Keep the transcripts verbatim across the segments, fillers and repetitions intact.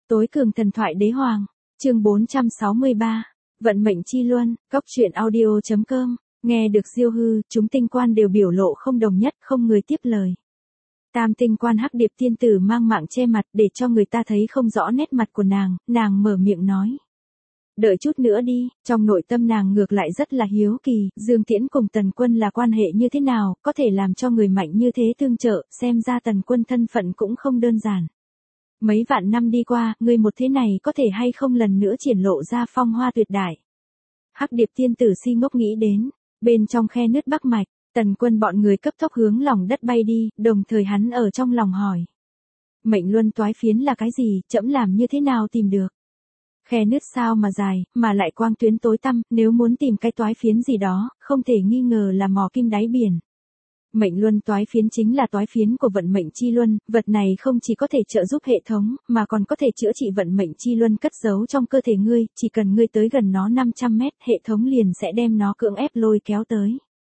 Tối cường thần thoại đế hoàng, chương bốn trăm sáu mươi ba, vận mệnh chi luân, cốc truyện audio chấm com, nghe được Diêu Hư, chúng tinh quan đều biểu lộ không đồng nhất, không người tiếp lời. Tam tinh quan Hắc Điệp tiên tử mang mạng che mặt để cho người ta thấy không rõ nét mặt của nàng, nàng mở miệng nói. Đợi chút nữa đi, trong nội tâm nàng ngược lại rất là hiếu kỳ, Dương Tiễn cùng Tần Quân là quan hệ như thế nào, có thể làm cho người mạnh như thế tương trợ, xem ra Tần Quân thân phận cũng không đơn giản. Mấy vạn năm đi qua, người một thế này có thể hay không lần nữa triển lộ ra phong hoa tuyệt đại. Hắc Điệp tiên tử si ngốc nghĩ đến, bên trong khe nứt Bắc Mạch, Tần Quân bọn người cấp tốc hướng lòng đất bay đi, đồng thời hắn ở trong lòng hỏi. Mệnh luân toái phiến là cái gì, trẫm làm như thế nào tìm được? Khe nứt sao mà dài, mà lại quang tuyến tối tăm, nếu muốn tìm cái toái phiến gì đó, không thể nghi ngờ là mò kim đáy biển. Mệnh luân toái phiến chính là toái phiến của vận mệnh chi luân, vật này không chỉ có thể trợ giúp hệ thống, mà còn có thể chữa trị vận mệnh chi luân cất giấu trong cơ thể ngươi, chỉ cần ngươi tới gần nó năm trăm mét, hệ thống liền sẽ đem nó cưỡng ép lôi kéo tới.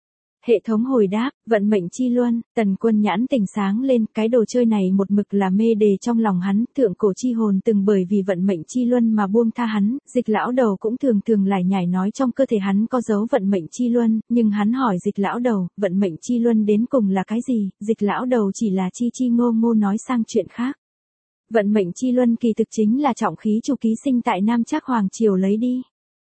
Hệ thống hồi đáp, vận mệnh chi luân, Tần Quân nhãn tỉnh sáng lên, cái đồ chơi này một mực là mê đề trong lòng hắn, thượng cổ chi hồn từng bởi vì vận mệnh chi luân mà buông tha hắn, Dịch lão đầu cũng thường thường lải nhải nói trong cơ thể hắn có dấu vận mệnh chi luân, nhưng hắn hỏi Dịch lão đầu, vận mệnh chi luân đến cùng là cái gì, Dịch lão đầu chỉ là chi chi ngô ngô nói sang chuyện khác. Vận mệnh chi luân kỳ thực chính là trọng khí chu ký sinh tại Nam Trác Hoàng Triều lấy đi.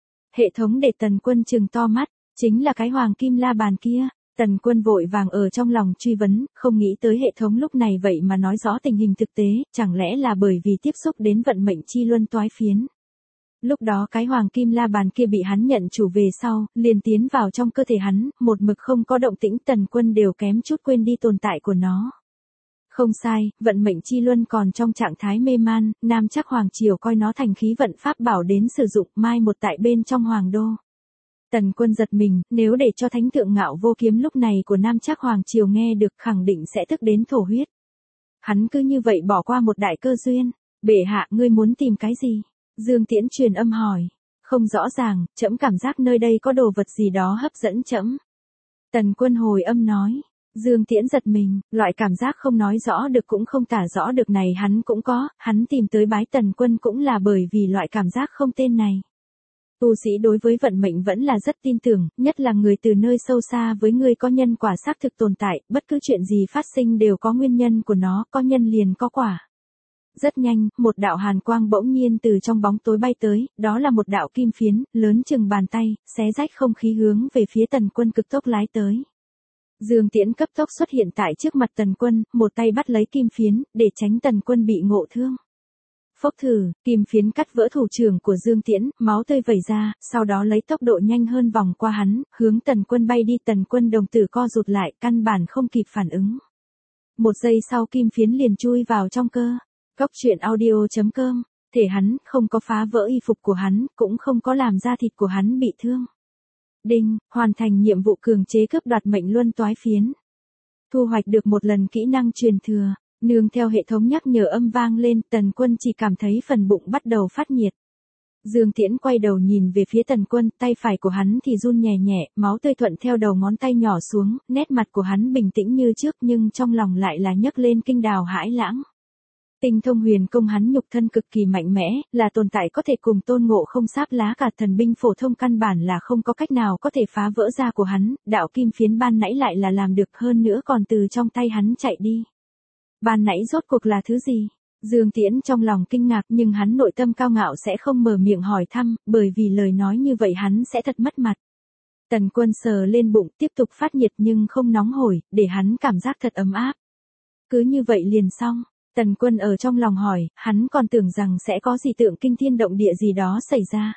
Hệ thống để Tần Quân trừng to mắt. Chính là cái hoàng kim la bàn kia, Tần Quân vội vàng ở trong lòng truy vấn, không nghĩ tới hệ thống lúc này vậy mà nói rõ tình hình thực tế, chẳng lẽ là bởi vì tiếp xúc đến vận mệnh chi luân toái phiến. Lúc đó cái hoàng kim la bàn kia bị hắn nhận chủ về sau, liền tiến vào trong cơ thể hắn, một mực không có động tĩnh, Tần Quân đều kém chút quên đi tồn tại của nó. Không sai, vận mệnh chi luân còn trong trạng thái mê man, Nam Trác Hoàng Triều coi nó thành khí vận pháp bảo đến sử dụng, mai một tại bên trong hoàng đô. Tần Quân giật mình, nếu để cho thánh thượng Ngạo Vô Kiếm lúc này của Nam Trác Hoàng Triều nghe được khẳng định sẽ tức đến thổ huyết. Hắn cứ như vậy bỏ qua một đại cơ duyên, bệ hạ ngươi muốn tìm cái gì? Dương Tiễn truyền âm hỏi, không rõ ràng, trẫm cảm giác nơi đây có đồ vật gì đó hấp dẫn trẫm. Tần Quân hồi âm nói, Dương Tiễn giật mình, loại cảm giác không nói rõ được cũng không tả rõ được này hắn cũng có, hắn tìm tới bái Tần Quân cũng là bởi vì loại cảm giác không tên này. Tu sĩ đối với vận mệnh vẫn là rất tin tưởng, nhất là người từ nơi sâu xa với người có nhân quả xác thực tồn tại, bất cứ chuyện gì phát sinh đều có nguyên nhân của nó, có nhân liền có quả. Rất nhanh, một đạo hàn quang bỗng nhiên từ trong bóng tối bay tới, đó là một đạo kim phiến, lớn chừng bàn tay, xé rách không khí hướng về phía Tần Quân cực tốc lái tới. Dương Tiễn cấp tốc xuất hiện tại trước mặt Tần Quân, một tay bắt lấy kim phiến, để tránh Tần Quân bị ngộ thương. Phốc thử, kim phiến cắt vỡ thủ trưởng của Dương Tiễn, máu tươi vẩy ra, sau đó lấy tốc độ nhanh hơn vòng qua hắn, hướng Tần Quân bay đi, Tần Quân đồng tử co rụt lại, căn bản không kịp phản ứng. Một giây sau kim phiến liền chui vào trong cơ. Cốc truyện audio chấm com, thể hắn không có phá vỡ y phục của hắn, cũng không có làm da thịt của hắn bị thương. Đinh, hoàn thành nhiệm vụ cường chế cướp đoạt mệnh luân toái phiến. Thu hoạch được một lần kỹ năng truyền thừa. Nương theo hệ thống nhắc nhở âm vang lên, Tần Quân chỉ cảm thấy phần bụng bắt đầu phát nhiệt. Dương Tiễn quay đầu nhìn về phía Tần Quân, tay phải của hắn thì run nhẹ nhẹ, máu tươi thuận theo đầu ngón tay nhỏ xuống, nét mặt của hắn bình tĩnh như trước nhưng trong lòng lại là nhấc lên kinh đào hãi lãng. Tinh thông huyền công hắn nhục thân cực kỳ mạnh mẽ, là tồn tại có thể cùng Tôn Ngộ Không sáp lá cả thần binh phổ thông căn bản là không có cách nào có thể phá vỡ ra của hắn, đạo kim phiến ban nãy lại là làm được hơn nữa còn từ trong tay hắn chạy đi. Ban nãy rốt cuộc là thứ gì? Dương Tiễn trong lòng kinh ngạc nhưng hắn nội tâm cao ngạo sẽ không mở miệng hỏi thăm, bởi vì lời nói như vậy hắn sẽ thật mất mặt. Tần Quân sờ lên bụng tiếp tục phát nhiệt nhưng không nóng hổi, để hắn cảm giác thật ấm áp. Cứ như vậy liền xong, Tần Quân ở trong lòng hỏi, hắn còn tưởng rằng sẽ có gì tượng kinh thiên động địa gì đó xảy ra.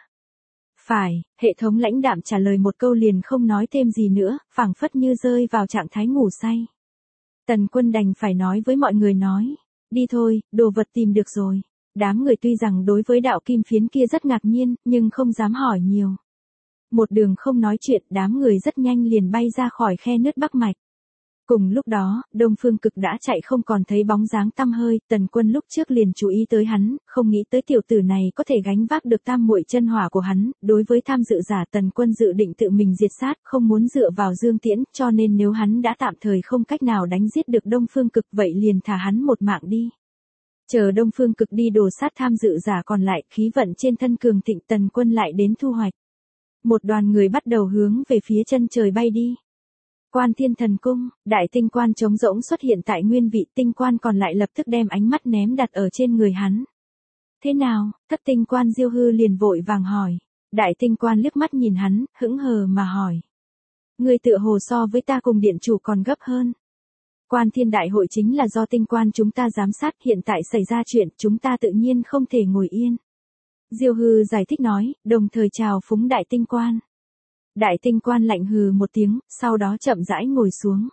Phải, hệ thống lãnh đạm trả lời một câu liền không nói thêm gì nữa, phảng phất như rơi vào trạng thái ngủ say. Tần Quân đành phải nói với mọi người nói, đi thôi, đồ vật tìm được rồi. Đám người tuy rằng đối với đạo kim phiến kia rất ngạc nhiên, nhưng không dám hỏi nhiều. Một đường không nói chuyện, đám người rất nhanh liền bay ra khỏi khe nứt Bắc Mạch. Cùng lúc đó, Đông Phương Cực đã chạy không còn thấy bóng dáng tăm hơi, Tần Quân lúc trước liền chú ý tới hắn, không nghĩ tới tiểu tử này có thể gánh vác được tam muội chân hỏa của hắn, đối với tham dự giả Tần Quân dự định tự mình diệt sát, không muốn dựa vào Dương Tiễn, cho nên nếu hắn đã tạm thời không cách nào đánh giết được Đông Phương Cực vậy liền thả hắn một mạng đi. Chờ Đông Phương Cực đi đổ sát tham dự giả còn lại, khí vận trên thân cường thịnh, Tần Quân lại đến thu hoạch. Một đoàn người bắt đầu hướng về phía chân trời bay đi. Quan Thiên Thần Cung, đại tinh quan trống rỗng xuất hiện tại nguyên vị, tinh quan còn lại lập tức đem ánh mắt ném đặt ở trên người hắn. Thế nào? Thất tinh quan Diêu Hư liền vội vàng hỏi. Đại tinh quan liếc mắt nhìn hắn, hững hờ mà hỏi. Người tựa hồ so với ta cùng điện chủ còn gấp hơn. Quan Thiên đại hội chính là do tinh quan chúng ta giám sát, hiện tại xảy ra chuyện, chúng ta tự nhiên không thể ngồi yên. Diêu Hư giải thích nói, đồng thời chào phúng đại tinh quan. Đại tinh quan lạnh hừ một tiếng, sau đó chậm rãi ngồi xuống.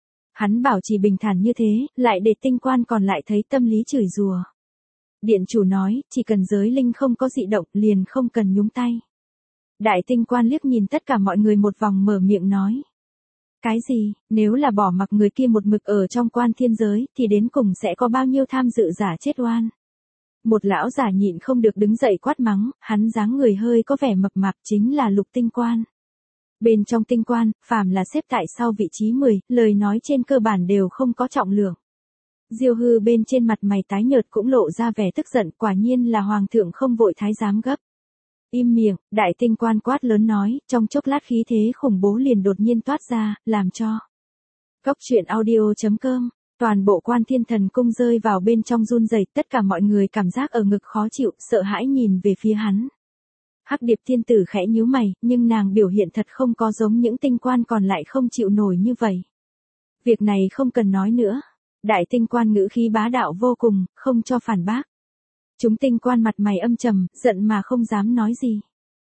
Hắn bảo trì bình thản như thế, lại để tinh quan còn lại thấy tâm lý chửi rủa. Điện chủ nói, chỉ cần giới linh không có dị động, liền không cần nhúng tay. Đại tinh quan liếc nhìn tất cả mọi người một vòng mở miệng nói. Cái gì, nếu là bỏ mặc người kia một mực ở trong quan thiên giới, thì đến cùng sẽ có bao nhiêu tham dự giả chết oan. Một lão giả nhịn không được đứng dậy quát mắng, hắn dáng người hơi có vẻ mập mạp, chính là Lục Tinh Quan. Bên trong tinh quan, phàm là xếp tại sau vị trí mười, lời nói trên cơ bản đều không có trọng lượng. Diêu Hư bên trên mặt mày tái nhợt cũng lộ ra vẻ tức giận, quả nhiên là hoàng thượng không vội thái giám gấp. Im miệng, đại tinh quan quát lớn nói, trong chốc lát khí thế khủng bố liền đột nhiên toát ra, làm cho. Cốc truyện audio chấm com, toàn bộ Quan Thiên Thần Cung rơi vào bên trong run rẩy, tất cả mọi người cảm giác ở ngực khó chịu, sợ hãi nhìn về phía hắn. Hắc Điệp Thiên Tử khẽ nhíu mày, nhưng nàng biểu hiện thật không có giống những tinh quan còn lại không chịu nổi như vậy. Việc này không cần nói nữa. Đại tinh quan ngữ khí bá đạo vô cùng, không cho phản bác. Chúng tinh quan mặt mày âm trầm, giận mà không dám nói gì.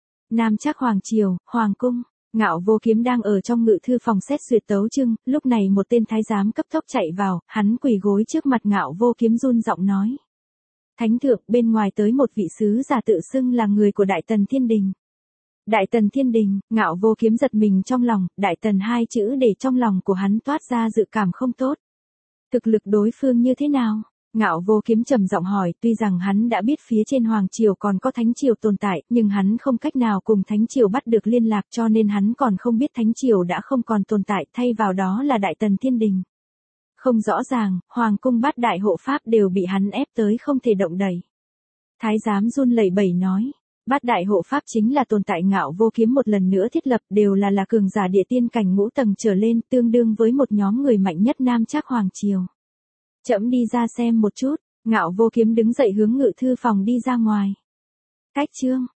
Nam Trác Hoàng Triều, Hoàng Cung, Ngạo Vô Kiếm đang ở trong ngự thư phòng xét duyệt tấu chương, lúc này một tên thái giám cấp tốc chạy vào, hắn quỳ gối trước mặt Ngạo Vô Kiếm run giọng nói. Thánh thượng, bên ngoài tới một vị sứ giả tự xưng là người của Đại Tần Thiên Đình. Đại Tần Thiên Đình, Ngạo Vô Kiếm giật mình trong lòng, Đại Tần hai chữ để trong lòng của hắn toát ra dự cảm không tốt. Thực lực đối phương như thế nào? Ngạo Vô Kiếm trầm giọng hỏi, tuy rằng hắn đã biết phía trên Hoàng Triều còn có Thánh Triều tồn tại, nhưng hắn không cách nào cùng Thánh Triều bắt được liên lạc, cho nên hắn còn không biết Thánh Triều đã không còn tồn tại, thay vào đó là Đại Tần Thiên Đình. Không rõ ràng, Hoàng Cung bát đại hộ pháp đều bị hắn ép tới không thể động đậy. Thái giám run lẩy bẩy nói, bát đại hộ pháp chính là tồn tại. Ngạo Vô Kiếm một lần nữa thiết lập, đều là là cường giả địa tiên cảnh ngũ tầng trở lên, tương đương với một nhóm người mạnh nhất Nam Trác Hoàng Triều. Chậm đi ra xem một chút. Ngạo Vô Kiếm đứng dậy hướng ngự thư phòng đi ra ngoài. Cách chương,